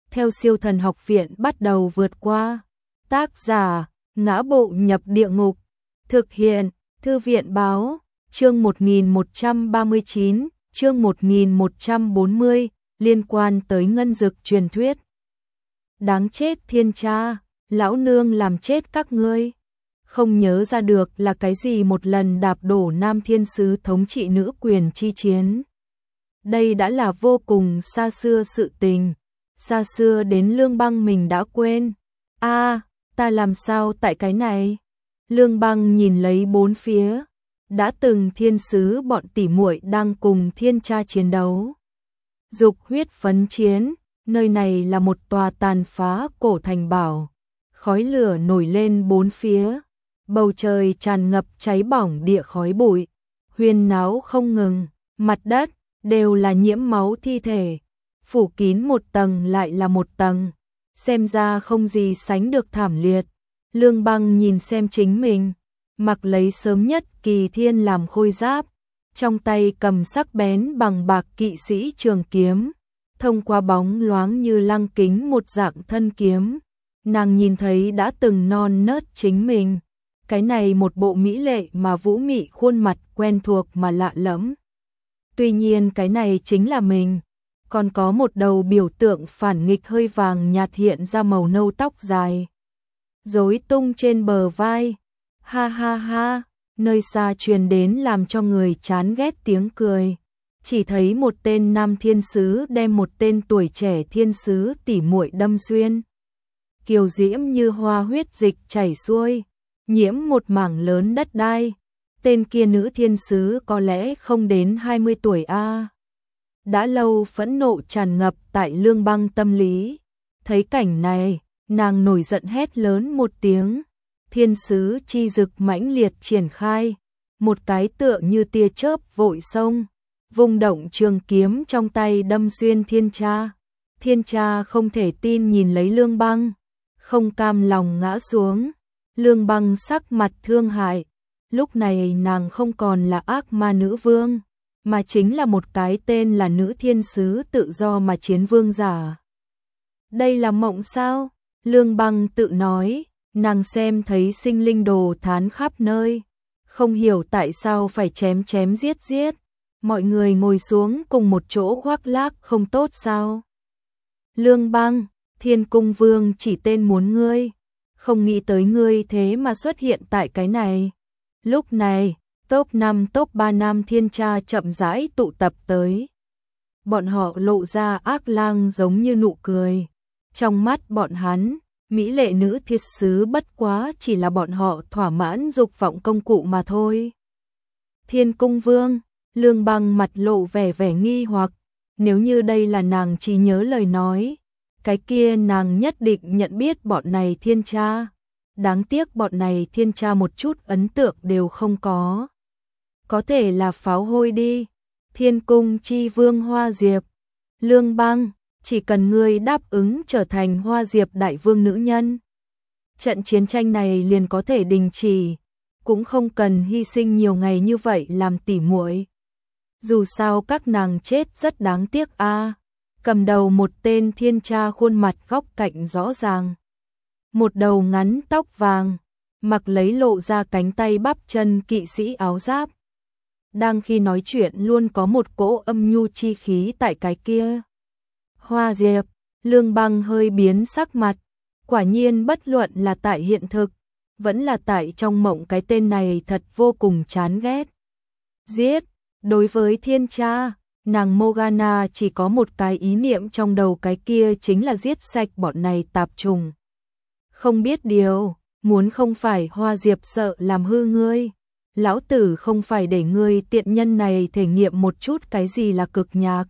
theo Siêu Thần Học Viện bắt đầu vượt qua. Tác giả: Ngã Bộ Nhập Địa Ngục. Thực hiện: Thư viện báo. Chương 1139, chương 1140, liên quan tới ngân dực truyền thuyết. Đáng chết thiên cha, lão nương làm chết các ngươi. Không nhớ ra được là cái gì một lần đạp đổ Nam Thiên Sứ thống trị nữ quyền chi chiến. Đây đã là vô cùng xa xưa sự tình, xa xưa đến Lương Băng mình đã quên. Ta làm sao tại cái này? Lương Băng nhìn lấy bốn phía, đã từng thiên sứ bọn tỉ muội đang cùng thiên cha chiến đấu. Dục huyết phấn chiến, nơi này là một tòa tàn phá cổ thành bảo, khói lửa nổi lên bốn phía, bầu trời tràn ngập cháy bỏng địa khói bụi, huyên náo không ngừng, mặt đất đều là nhiễm máu thi thể, phủ kín một tầng lại là một tầng, xem ra không gì sánh được thảm liệt. Lương Băng nhìn xem chính mình, mặc lấy sớm nhất kỳ thiên làm khôi giáp, trong tay cầm sắc bén bằng bạc kỵ sĩ trường kiếm, thông qua bóng loáng như lăng kính một dạng thân kiếm, nàng nhìn thấy đã từng non nớt chính mình, cái này một bộ mỹ lệ mà vũ mị khuôn mặt quen thuộc mà lạ lẫm. Tuy nhiên cái này chính là mình, còn có một đầu biểu tượng phản nghịch hơi vàng nhạt hiện ra màu nâu tóc dài, rối tung trên bờ vai. Ha ha ha, nơi xa truyền đến làm cho người chán ghét tiếng cười. Chỉ thấy một tên nam thiên sứ đem một tên tuổi trẻ thiên sứ tỉ muội đâm xuyên. Kiều diễm như hoa huyết dịch chảy xuôi, nhiễm một mảng lớn đất đai. Tên kia nữ thiên sứ có lẽ không đến 20 tuổi a. Đã lâu phẫn nộ tràn ngập tại Lương Băng tâm lý. Thấy cảnh này, nàng nổi giận hét lớn một tiếng. Thiên sứ chi dực mãnh liệt triển khai, một cái tựa như tia chớp vội xông, vung động trường kiếm trong tay đâm xuyên thiên cha. Thiên cha không thể tin nhìn lấy Lương Băng, không cam lòng ngã xuống. Lương Băng sắc mặt thương hại, lúc này nàng không còn là ác ma nữ vương, mà chính là một cái tên là nữ thiên sứ tự do mà chiến vương giả. Đây là mộng sao? Lương Băng tự nói. Nàng xem thấy sinh linh đồ thán khắp nơi, không hiểu tại sao phải chém chém giết giết, mọi người ngồi xuống cùng một chỗ khoác lác không tốt sao? Lương Băng, Thiên Cung Vương chỉ tên muốn ngươi, không nghĩ tới ngươi thế mà xuất hiện tại cái này. Lúc này, top 5 top 3 nam thiên cha chậm rãi tụ tập tới. Bọn họ lộ ra ác lang giống như nụ cười, trong mắt bọn hắn, mỹ lệ nữ thiên sứ bất quá chỉ là bọn họ thỏa mãn dục vọng công cụ mà thôi. Thiên Cung Vương, Lương Băng mặt lộ vẻ nghi hoặc, nếu như đây là nàng chỉ nhớ lời nói, cái kia nàng nhất định nhận biết bọn này thiên cha. Đáng tiếc bọn này thiên cha một chút ấn tượng đều không có. Có thể là pháo hôi đi. Thiên Cung chi vương Hoa Diệp. Lương Băng, chỉ cần ngươi đáp ứng trở thành Hoa Diệp đại vương nữ nhân, trận chiến tranh này liền có thể đình chỉ, cũng không cần hy sinh nhiều ngày như vậy làm tỉ muội. Dù sao các nàng chết rất đáng tiếc a. Cầm đầu một tên thiên cha khuôn mặt góc cạnh rõ ràng, một đầu ngắn tóc vàng, mặc lấy lộ ra cánh tay bắp chân kỵ sĩ áo giáp. Đang khi nói chuyện luôn có một cỗ âm nhu chi khí tại cái kia. Hoa Diệp, Lương Băng hơi biến sắc mặt, quả nhiên bất luận là tại hiện thực, vẫn là tại trong mộng cái tên này thật vô cùng chán ghét. Giết, đối với thiên cha, nàng Morgana chỉ có một cái ý niệm trong đầu, cái kia chính là giết sạch bọn này tạp trùng. Không biết điều, muốn không phải Hoa Diệp sợ làm hư ngươi, lão tử không phải để ngươi tiện nhân này thể nghiệm một chút cái gì là cực nhạc.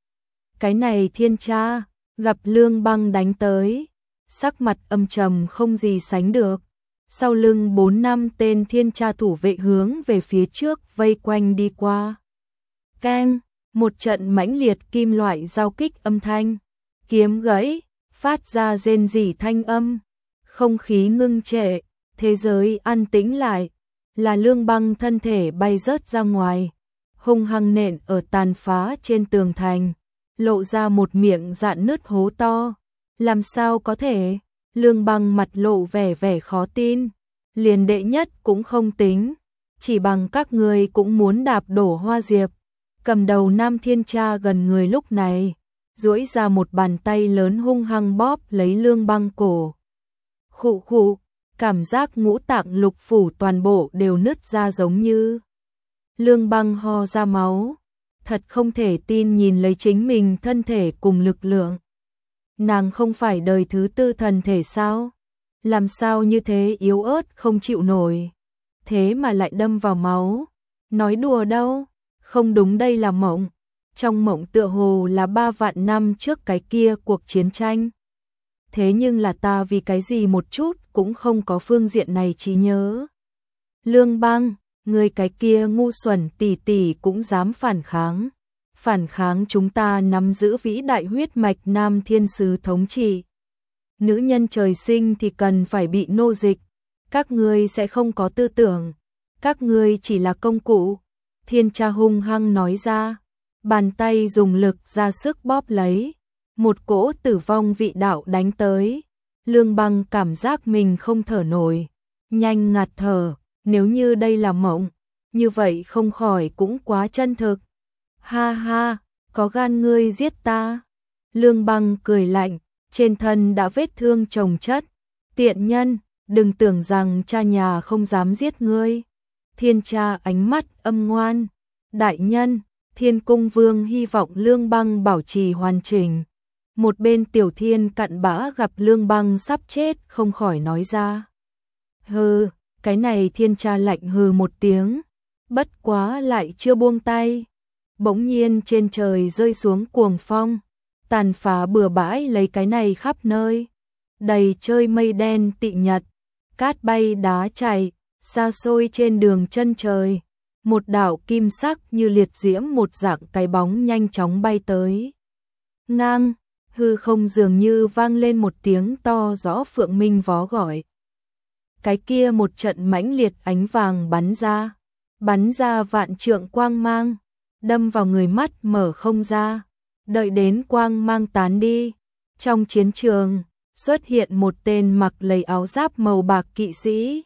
Cái này thiên cha, gặp Lương Băng đánh tới, sắc mặt âm trầm không gì sánh được. Sau lưng 4 năm tên thiên cha thủ vệ hướng về phía trước vây quanh đi qua. Keng, một trận mãnh liệt kim loại giao kích âm thanh, kiếm gãy, phát ra rên rỉ thanh âm. Không khí ngưng trệ, thế giới an tĩnh lại, là Lương Băng thân thể bay rớt ra ngoài, hung hăng nện ở tàn phá trên tường thành, lộ ra một miệng rạn nứt hố to. Làm sao có thể? Lương Băng mặt lộ vẻ khó tin. Liền đệ nhất cũng không tính, chỉ bằng các ngươi cũng muốn đạp đổ Hoa Diệp. Cầm đầu Nam Thiên Cha gần người lúc này, duỗi ra một bàn tay lớn hung hăng bóp lấy Lương Băng cổ. Khụ khụ, cảm giác ngũ tạng lục phủ toàn bộ đều nứt ra giống như. Lương Băng ho ra máu, thật không thể tin nhìn lấy chính mình thân thể cùng lực lượng. Nàng không phải đời thứ tư thần thể sao? Làm sao như thế yếu ớt không chịu nổi, thế mà lại đâm vào máu. Nói đùa đâu, không đúng, đây là mộng. Trong mộng tựa hồ là 3 vạn năm trước cái kia cuộc chiến tranh. Thế nhưng là ta vì cái gì một chút cũng không có phương diện này trí nhớ. Lương Băng, người cái kia ngu xuẩn tỷ tỷ cũng dám phản kháng. Phản kháng chúng ta nắm giữ vĩ đại huyết mạch Nam Thiên Sứ thống trị. Nữ nhân trời sinh thì cần phải bị nô dịch. Các ngươi sẽ không có tư tưởng. Các ngươi chỉ là công cụ. Thiên Cha hung hăng nói ra. Bàn tay dùng lực ra sức bóp lấy. Một cỗ tử vong vị đạo đánh tới. Lương Băng cảm giác mình không thở nổi. Nhanh ngạt thở. Nếu như đây là mộng, như vậy không khỏi cũng quá chân thực. Ha ha, có gan ngươi giết ta. Lương Băng cười lạnh, trên thân đã vết thương chồng chất. Tiện nhân, đừng tưởng rằng cha nhà không dám giết ngươi. Thiên Cha ánh mắt âm ngoan. Đại nhân, Thiên Cung Vương hy vọng Lương Băng bảo trì hoàn chỉnh. Một bên Tiểu Thiên cặn bã gặp Lương Băng sắp chết không khỏi nói ra. Hừ, cái này Thiên Cha lạnh hừ một tiếng, bất quá lại chưa buông tay. Bỗng nhiên trên trời rơi xuống cuồng phong, tàn phá bừa bãi lấy cái này khắp nơi. Đầy trời mây đen tị nhật, cát bay đá chảy, xa xôi trên đường chân trời. Một đạo kim sắc như liệt diễm một dạng cái bóng nhanh chóng bay tới. Ngang, hư không dường như vang lên một tiếng to rõ phượng minh vó gọi. Cái kia một trận mãnh liệt ánh vàng bắn ra vạn trượng quang mang, đâm vào người mắt mở không ra. Đợi đến quang mang tán đi, trong chiến trường xuất hiện một tên mặc lấy áo giáp màu bạc kỵ sĩ.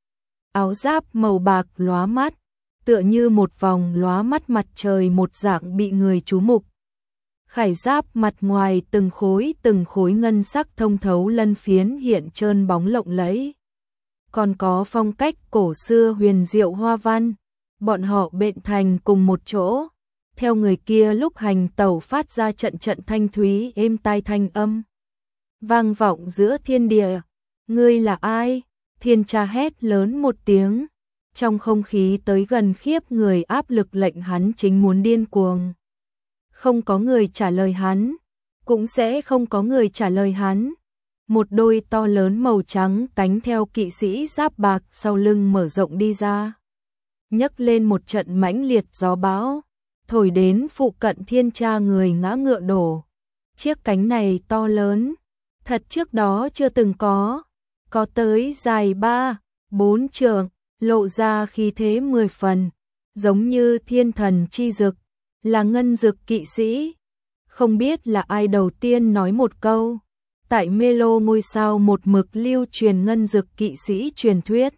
Áo giáp màu bạc lóa mắt, tựa như một vòng lóa mắt mặt trời một dạng bị người chú mục. Khải giáp mặt ngoài từng khối ngân sắc thông thấu lân phiến hiện trơn bóng lộng lẫy. Còn có phong cách cổ xưa huyền diệu hoa văn, bọn họ bện thành cùng một chỗ. Theo người kia lúc hành tẩu phát ra trận trận thanh thúy êm tai thanh âm. Vang vọng giữa thiên địa, ngươi là ai? Thiên Cha hét lớn một tiếng, trong không khí tới gần khiếp người áp lực lệnh hắn chính muốn điên cuồng. Không có người trả lời hắn, cũng sẽ không có người trả lời hắn. Một đôi to lớn màu trắng cánh theo kỵ sĩ giáp bạc sau lưng mở rộng đi ra. Nhấc lên một trận mãnh liệt gió bão, thổi đến phụ cận Thiên Cha người ngã ngựa đổ. Chiếc cánh này to lớn, thật trước đó chưa từng có tới dài 3-4 trượng, lộ ra khí thế 10 phần, giống như thiên thần chi dực, là ngân dực kỵ sĩ. Không biết là ai đầu tiên nói một câu. Tại mê lô ngôi sao một mực lưu truyền ngân dực kỵ sĩ truyền thuyết.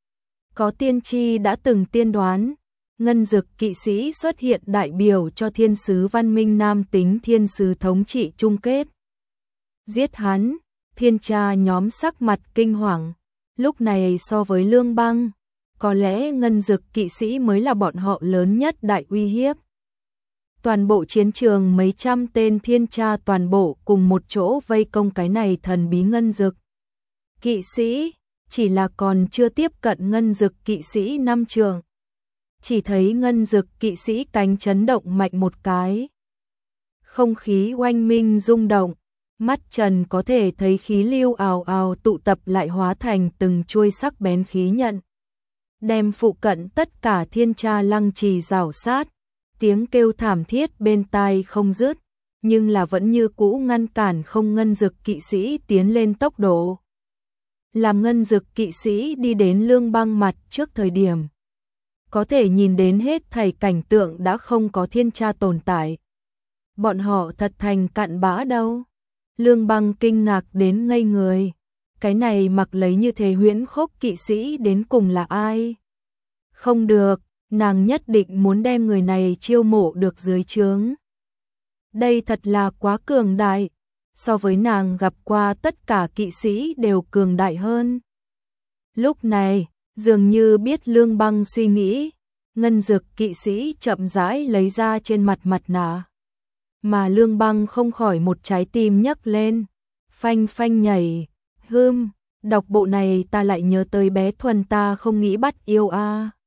Có tiên tri đã từng tiên đoán, ngân dực kỵ sĩ xuất hiện đại biểu cho thiên sứ văn minh nam tính thiên sứ thống trị chung kết. Giết hắn, Thiên Cha nhóm sắc mặt kinh hoàng, lúc này so với Lương Băng, có lẽ ngân dực kỵ sĩ mới là bọn họ lớn nhất đại uy hiếp. Toàn bộ chiến trường mấy trăm tên Thiên Cha toàn bộ cùng một chỗ vây công cái này thần bí ngân dực kỵ sĩ, chỉ là còn chưa tiếp cận ngân dực kỵ sĩ 5 trượng. Chỉ thấy ngân dực kỵ sĩ cánh chấn động mạnh một cái. Không khí oanh minh rung động, mắt trần có thể thấy khí lưu ào ào tụ tập lại hóa thành từng chuôi sắc bén khí nhận. Đem phụ cận tất cả Thiên Cha lăng trì rào sát. Tiếng kêu thảm thiết bên tai không dứt, nhưng là vẫn như cũ ngăn cản không ngân dực kỵ sĩ tiến lên tốc độ. Làm ngân dực kỵ sĩ đi đến Lương Băng mặt trước thời điểm, có thể nhìn đến hết thảy cảnh tượng đã không có Thiên Cha tồn tại. Bọn họ thật thành cặn bã đâu. Lương Băng kinh ngạc đến ngây người. Cái này mặc lấy như thế huyễn khốc kỵ sĩ đến cùng là ai? Không được, nàng nhất định muốn đem người này chiêu mộ được dưới trướng. Đây thật là quá cường đại, so với nàng gặp qua tất cả kỵ sĩ đều cường đại hơn. Lúc này, dường như biết Lương Băng suy nghĩ, ngân dực kỵ sĩ chậm rãi lấy ra trên mặt mặt nạ. Mà Lương Băng không khỏi một trái tim nhấc lên, phanh phanh nhảy, đọc bộ này ta lại nhớ tới bé Thuần ta không nghĩ bắt yêu a.